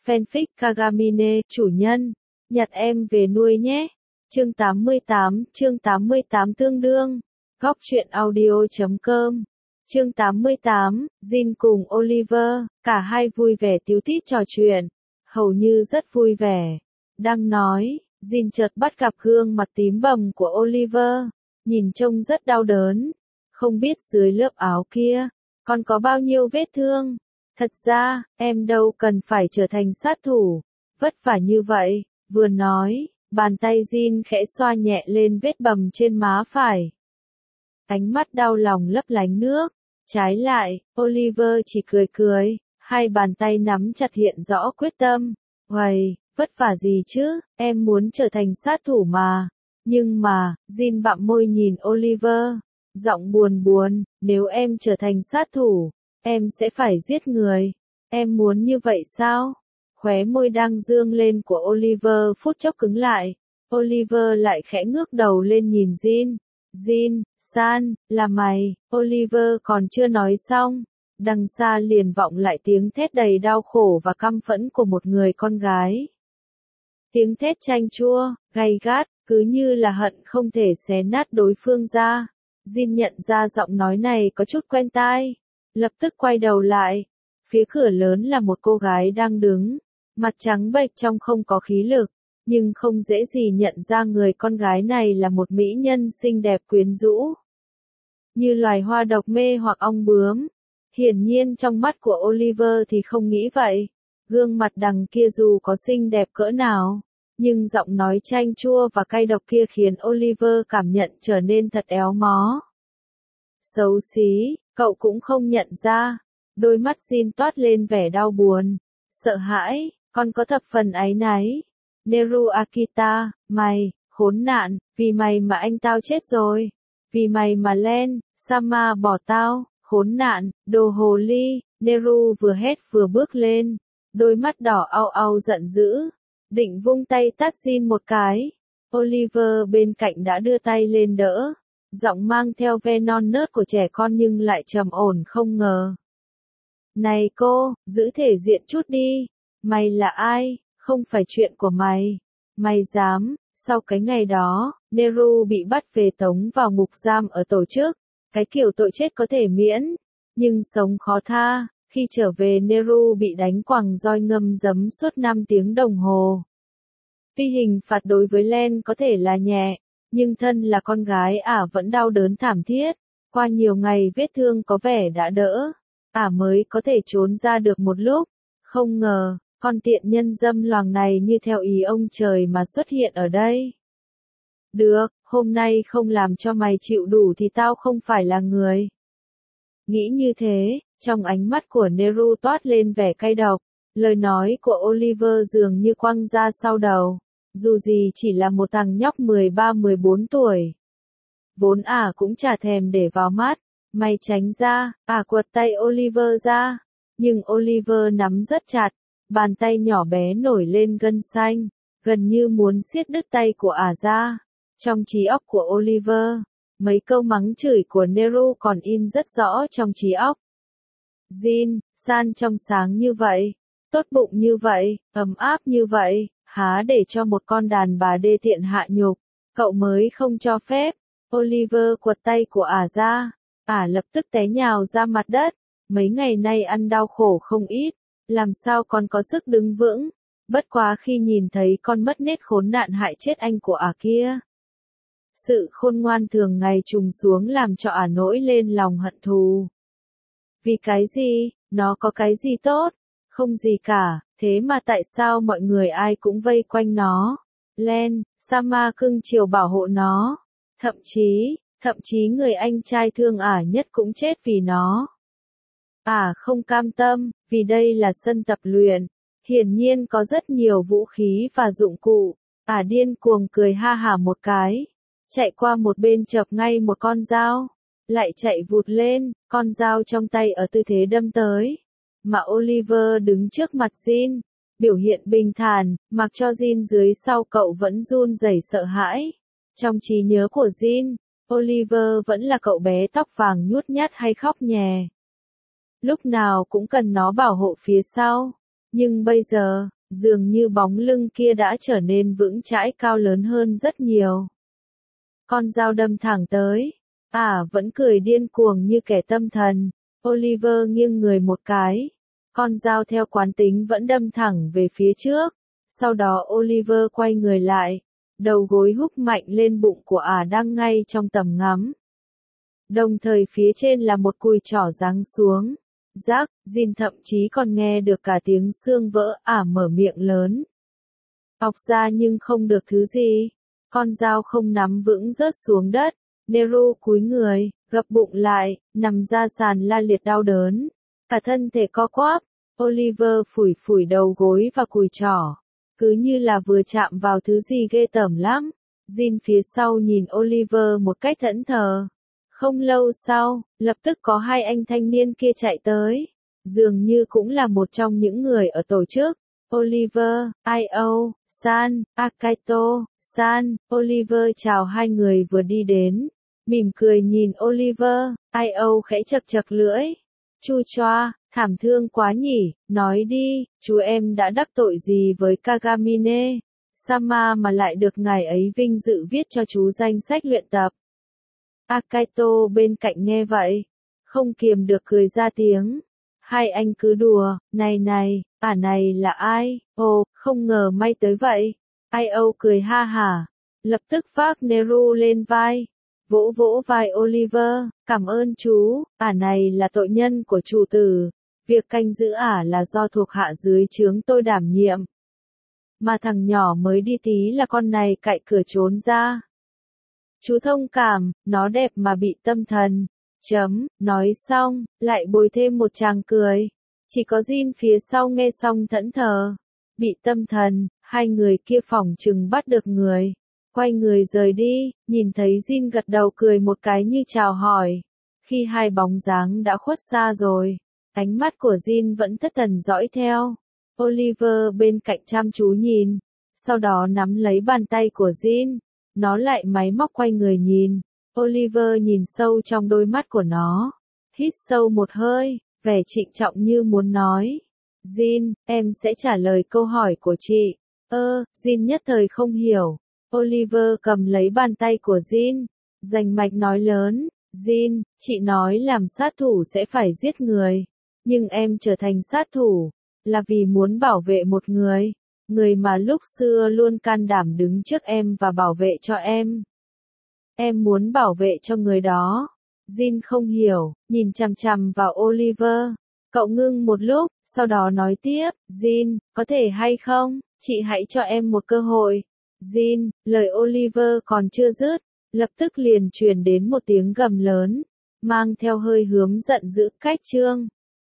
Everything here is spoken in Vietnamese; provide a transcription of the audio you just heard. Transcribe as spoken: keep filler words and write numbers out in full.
Fanfic Kagamine, chủ nhân, nhặt em về nuôi nhé. Chương tám mươi tám, chương tám mươi tám tương đương. Góc truyện audio chấm com. Chương tám mươi tám, Jin cùng Oliver, cả hai vui vẻ tíu tít trò chuyện, hầu như rất vui vẻ. Đang nói, Jin chợt bắt gặp gương mặt tím bầm của Oliver, nhìn trông rất đau đớn. Không biết dưới lớp áo kia, còn có bao nhiêu vết thương. Thật ra, em đâu cần phải trở thành sát thủ, vất vả như vậy. Vừa nói, bàn tay Jin khẽ xoa nhẹ lên vết bầm trên má phải. Ánh mắt đau lòng lấp lánh nước. Trái lại, Oliver chỉ cười cười, hai bàn tay nắm chặt hiện rõ quyết tâm. Uầy, vất vả gì chứ, em muốn trở thành sát thủ mà. Nhưng mà, Jin bặm môi nhìn Oliver, giọng buồn buồn, nếu em trở thành sát thủ, em sẽ phải giết người. Em muốn như vậy sao? Khóe môi đang dương lên của Oliver phút chốc cứng lại. Oliver lại khẽ ngước đầu lên nhìn Jin. Jin, San, là mày. Oliver còn chưa nói xong, đằng xa liền vọng lại tiếng thét đầy đau khổ và căm phẫn của một người con gái. Tiếng thét chanh chua, gay gắt, cứ như là hận không thể xé nát đối phương ra. Jin nhận ra giọng nói này có chút quen tai, lập tức quay đầu lại. Phía cửa lớn là một cô gái đang đứng, mặt trắng bệch trông không có khí lực, nhưng không dễ gì nhận ra người con gái này là một mỹ nhân xinh đẹp quyến rũ, như loài hoa độc mê hoặc ong bướm. Hiển nhiên trong mắt của Oliver thì không nghĩ vậy. Gương mặt đằng kia dù có xinh đẹp cỡ nào, nhưng giọng nói chanh chua và cay độc kia khiến Oliver cảm nhận trở nên thật éo mó. Xấu xí, cậu cũng không nhận ra. Đôi mắt Jin toát lên vẻ đau buồn, sợ hãi, còn có thập phần áy náy. Neru Akita, mày, khốn nạn, vì mày mà anh tao chết rồi. Vì mày mà Len, Sama bỏ tao, khốn nạn, đồ hồ ly. Neru vừa hét vừa bước lên, đôi mắt đỏ au au giận dữ, định vung tay tát Jin một cái. Oliver bên cạnh đã đưa tay lên đỡ, giọng mang theo ve non nớt của trẻ con nhưng lại trầm ổn không ngờ. Này cô, giữ thể diện chút đi. Mày là ai? Không phải chuyện của mày. Mày dám? Sau cái ngày đó, Neru bị bắt về tống vào ngục giam ở tổ chức. Cái kiểu tội chết có thể miễn, nhưng sống khó tha. Khi trở về Neru bị đánh quằng roi ngâm giấm suốt năm tiếng đồng hồ. Tuy hình phạt đối với Len có thể là nhẹ, nhưng thân là con gái ả vẫn đau đớn thảm thiết. Qua nhiều ngày vết thương có vẻ đã đỡ, ả mới có thể trốn ra được một lúc. Không ngờ, con tiện nhân dâm loằng này như theo ý ông trời mà xuất hiện ở đây. Được, hôm nay không làm cho mày chịu đủ thì tao không phải là người. Nghĩ như thế, trong ánh mắt của Neru toát lên vẻ cay độc. Lời nói của Oliver dường như quăng ra sau đầu. Dù gì chỉ là một thằng nhóc mười ba mười bốn tuổi. Vốn ả cũng chả thèm để vào mắt. Mày tránh ra, ả quật tay Oliver ra. Nhưng Oliver nắm rất chặt, bàn tay nhỏ bé nổi lên gân xanh, gần như muốn siết đứt tay của ả ra. Trong trí óc của Oliver, mấy câu mắng chửi của Neru còn in rất rõ trong trí óc. Jin, San trong sáng như vậy, tốt bụng như vậy, ấm áp như vậy, há để cho một con đàn bà đê tiện hạ nhục, cậu mới không cho phép. Oliver quật tay của ả ra, ả lập tức té nhào ra mặt đất. Mấy ngày nay ăn đau khổ không ít, làm sao còn có sức đứng vững. Bất quá khi nhìn thấy con mất nết khốn nạn hại chết anh của ả kia, sự khôn ngoan thường ngày trùng xuống làm cho ả nổi lên lòng hận thù. Vì cái gì? Nó có cái gì tốt? Không gì cả, thế mà tại sao mọi người ai cũng vây quanh nó? Len, Sama cưng chiều bảo hộ nó. Thậm chí, thậm chí người anh trai thương ả nhất cũng chết vì nó. Ả không cam tâm, vì đây là sân tập luyện. Hiển nhiên có rất nhiều vũ khí và dụng cụ. Ả điên cuồng cười ha hả một cái, chạy qua một bên chộp ngay một con dao, lại chạy vụt lên, con dao trong tay ở tư thế đâm tới. Mà Oliver đứng trước mặt Jin, biểu hiện bình thản, mặc cho Jin dưới sau cậu vẫn run rẩy sợ hãi. Trong trí nhớ của Jin, Oliver vẫn là cậu bé tóc vàng nhút nhát hay khóc nhè. Lúc nào cũng cần nó bảo hộ phía sau. Nhưng bây giờ, dường như bóng lưng kia đã trở nên vững chãi cao lớn hơn rất nhiều. Con dao đâm thẳng tới. À vẫn cười điên cuồng như kẻ tâm thần. Oliver nghiêng người một cái. Con dao theo quán tính vẫn đâm thẳng về phía trước. Sau đó Oliver quay người lại. Đầu gối húc mạnh lên bụng của ả đang ngay trong tầm ngắm. Đồng thời phía trên là một cùi trỏ giáng xuống. Rắc, Jin thậm chí còn nghe được cả tiếng xương vỡ. Ả mở miệng lớn. Ọc ra nhưng không được thứ gì. Con dao không nắm vững rớt xuống đất. Nero cúi người, gập bụng lại, nằm ra sàn la liệt đau đớn. Cả thân thể co quắp. Oliver phủi phủi đầu gối và cùi trỏ. Cứ như là vừa chạm vào thứ gì ghê tởm lắm. Jin phía sau nhìn Oliver một cách thẫn thờ. Không lâu sau, lập tức có hai anh thanh niên kia chạy tới. Dường như cũng là một trong những người ở tổ chức. Oliver, Io, San, Akaito, San, Oliver chào hai người vừa đi đến. Mỉm cười nhìn Oliver, Io khẽ chật chật lưỡi. Chu choa, thảm thương quá nhỉ, nói đi, chú em đã đắc tội gì với Kagamine Sama mà lại được ngài ấy vinh dự viết cho chú danh sách luyện tập. Akaito bên cạnh nghe vậy, không kiềm được cười ra tiếng. Hai anh cứ đùa, này này, ả này là ai, ồ, không ngờ may tới vậy. Io cười ha hả, lập tức vác Neru lên vai, vỗ vỗ vai Oliver, cảm ơn chú, ả này là tội nhân của chủ tử, việc canh giữ ả là do thuộc hạ dưới trướng tôi đảm nhiệm. Mà thằng nhỏ mới đi tí là con này cạy cửa trốn ra. Chú thông cảm, nó đẹp mà bị tâm thần. Chấm, nói xong, lại bồi thêm một tràng cười. Chỉ có Jin phía sau nghe xong thẫn thờ. Bị tâm thần, hai người kia phỏng chừng bắt được người. Quay người rời đi, nhìn thấy Jin gật đầu cười một cái như chào hỏi. Khi hai bóng dáng đã khuất xa rồi, ánh mắt của Jin vẫn thất thần dõi theo. Oliver bên cạnh chăm chú nhìn, sau đó nắm lấy bàn tay của Jin. Nó lại máy móc quay người nhìn. Oliver nhìn sâu trong đôi mắt của nó. Hít sâu một hơi, vẻ trịnh trọng như muốn nói. Jin, em sẽ trả lời câu hỏi của chị. Ơ, Jin nhất thời không hiểu. Oliver cầm lấy bàn tay của Jin. Rành mạch nói lớn. Jin, chị nói làm sát thủ sẽ phải giết người. Nhưng em trở thành sát thủ, là vì muốn bảo vệ một người. Người mà lúc xưa luôn can đảm đứng trước em và bảo vệ cho em. Em muốn bảo vệ cho người đó. Jin không hiểu, nhìn chằm chằm vào Oliver. Cậu ngưng một lúc, sau đó nói tiếp, Jin, có thể hay không, chị hãy cho em một cơ hội. Jin, lời Oliver còn chưa dứt, lập tức liền truyền đến một tiếng gầm lớn, mang theo hơi hướng giận dữ. Cách chương